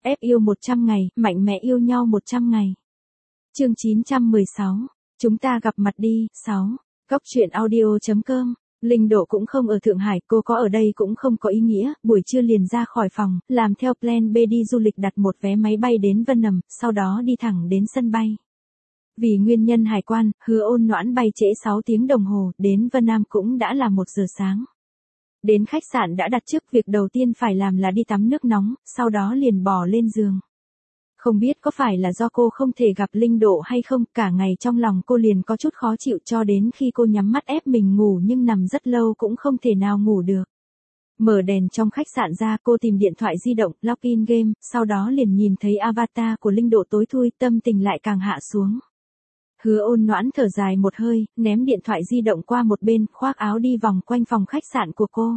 Ép yêu 100 ngày, mạnh mẽ yêu nhau 100 ngày. Chương 916. Chúng ta gặp mặt đi. 6. Góc truyện audio.com. Linh Độ cũng không ở Thượng Hải, cô có ở đây cũng không có ý nghĩa, buổi trưa liền ra khỏi phòng, làm theo plan B đi du lịch, đặt một vé máy bay đến Vân Nằm, sau đó đi thẳng đến sân bay. Vì nguyên nhân hải quan, Hứa Ôn Noãn bay trễ 6 tiếng đồng hồ, đến Vân Nam cũng đã là 1 giờ sáng. Đến khách sạn đã đặt trước, việc đầu tiên phải làm là đi tắm nước nóng, sau đó liền bò lên giường. Không biết có phải là do cô không thể gặp Linh Độ hay không, cả ngày trong lòng cô liền có chút khó chịu, cho đến khi cô nhắm mắt ép mình ngủ nhưng nằm rất lâu cũng không thể nào ngủ được. Mở đèn trong khách sạn ra, cô tìm điện thoại di động, login game, sau đó liền nhìn thấy avatar của Linh Độ tối thui, tâm tình lại càng hạ xuống. Hứa Ôn Noãn thở dài một hơi, ném điện thoại di động qua một bên, khoác áo đi vòng quanh phòng khách sạn của cô.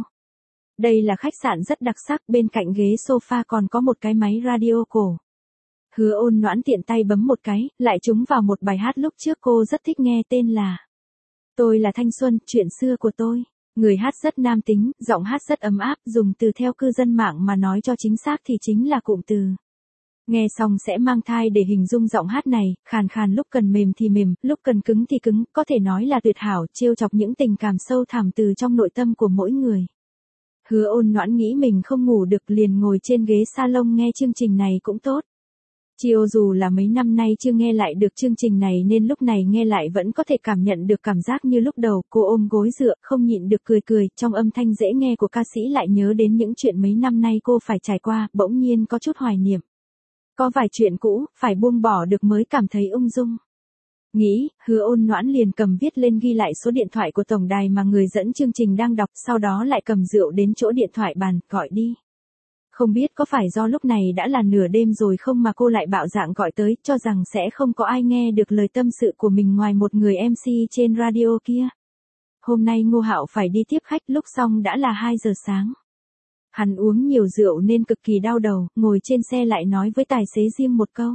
Đây là khách sạn rất đặc sắc, bên cạnh ghế sofa còn có một cái máy radio cổ. Hứa Ôn Noãn tiện tay bấm một cái, lại trúng vào một bài hát lúc trước cô rất thích nghe, tên là Tôi là thanh xuân, chuyện xưa của tôi. Người hát rất nam tính, giọng hát rất ấm áp, dùng từ theo cư dân mạng mà nói cho chính xác thì chính là cụm từ nghe xong sẽ mang thai để hình dung giọng hát này, khàn khàn, lúc cần mềm thì mềm, lúc cần cứng thì cứng, có thể nói là tuyệt hảo, trêu chọc những tình cảm sâu thẳm từ trong nội tâm của mỗi người. Hứa Ôn Noãn nghĩ mình không ngủ được, liền ngồi trên ghế salon nghe chương trình này cũng tốt. Chiều dù là mấy năm nay chưa nghe lại được chương trình này nên lúc này nghe lại vẫn có thể cảm nhận được cảm giác như lúc đầu. Cô ôm gối dựa, không nhịn được cười cười, trong âm thanh dễ nghe của ca sĩ lại nhớ đến những chuyện mấy năm nay cô phải trải qua, bỗng nhiên có chút hoài niệm. Có vài chuyện cũ, phải buông bỏ được mới cảm thấy ung dung. Nghĩ, Hứa Ôn Noãn liền cầm viết lên, ghi lại số điện thoại của tổng đài mà người dẫn chương trình đang đọc, sau đó lại cầm rượu đến chỗ điện thoại bàn, gọi đi. Không biết có phải do lúc này đã là nửa đêm rồi không mà cô lại bạo dạn gọi tới, cho rằng sẽ không có ai nghe được lời tâm sự của mình ngoài một người MC trên radio kia. Hôm nay Ngô Hạo phải đi tiếp khách, lúc xong đã là 2 giờ sáng. Hắn uống nhiều rượu nên cực kỳ đau đầu, ngồi trên xe lại nói với tài xế riêng một câu.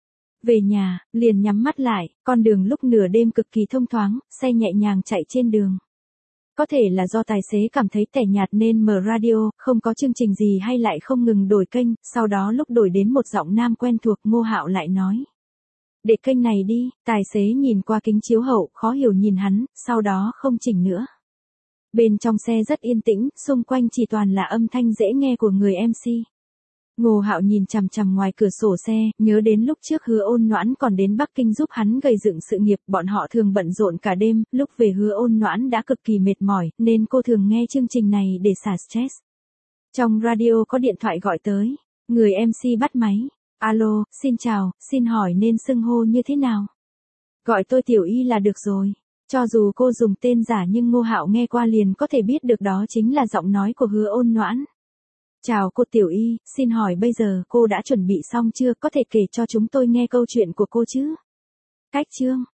Về nhà, liền nhắm mắt lại, con đường lúc nửa đêm cực kỳ thông thoáng, xe nhẹ nhàng chạy trên đường. Có thể là do tài xế cảm thấy tẻ nhạt nên mở radio, không có chương trình gì hay lại không ngừng đổi kênh, sau đó lúc đổi đến một giọng nam quen thuộc, Ngô Hạo lại nói. Để kênh này đi, tài xế nhìn qua kính chiếu hậu, khó hiểu nhìn hắn, sau đó không chỉnh nữa. Bên trong xe rất yên tĩnh, xung quanh chỉ toàn là âm thanh dễ nghe của người MC. Ngô Hạo nhìn chằm chằm ngoài cửa sổ xe, nhớ đến lúc trước Hứa Ôn Noãn còn đến Bắc Kinh giúp hắn gầy dựng sự nghiệp, bọn họ thường bận rộn cả đêm, lúc về Hứa Ôn Noãn đã cực kỳ mệt mỏi, nên cô thường nghe chương trình này để xả stress. Trong radio có điện thoại gọi tới, người MC bắt máy. Alo, xin chào, xin hỏi nên xưng hô như thế nào? Gọi tôi Tiểu Y là được rồi. Cho dù cô dùng tên giả nhưng Ngô Hạo nghe qua liền có thể biết được đó chính là giọng nói của Hứa Ôn Noãn. Chào cô Tiểu Y, xin hỏi bây giờ cô đã chuẩn bị xong chưa, có thể kể cho chúng tôi nghe câu chuyện của cô chứ? Cách chương.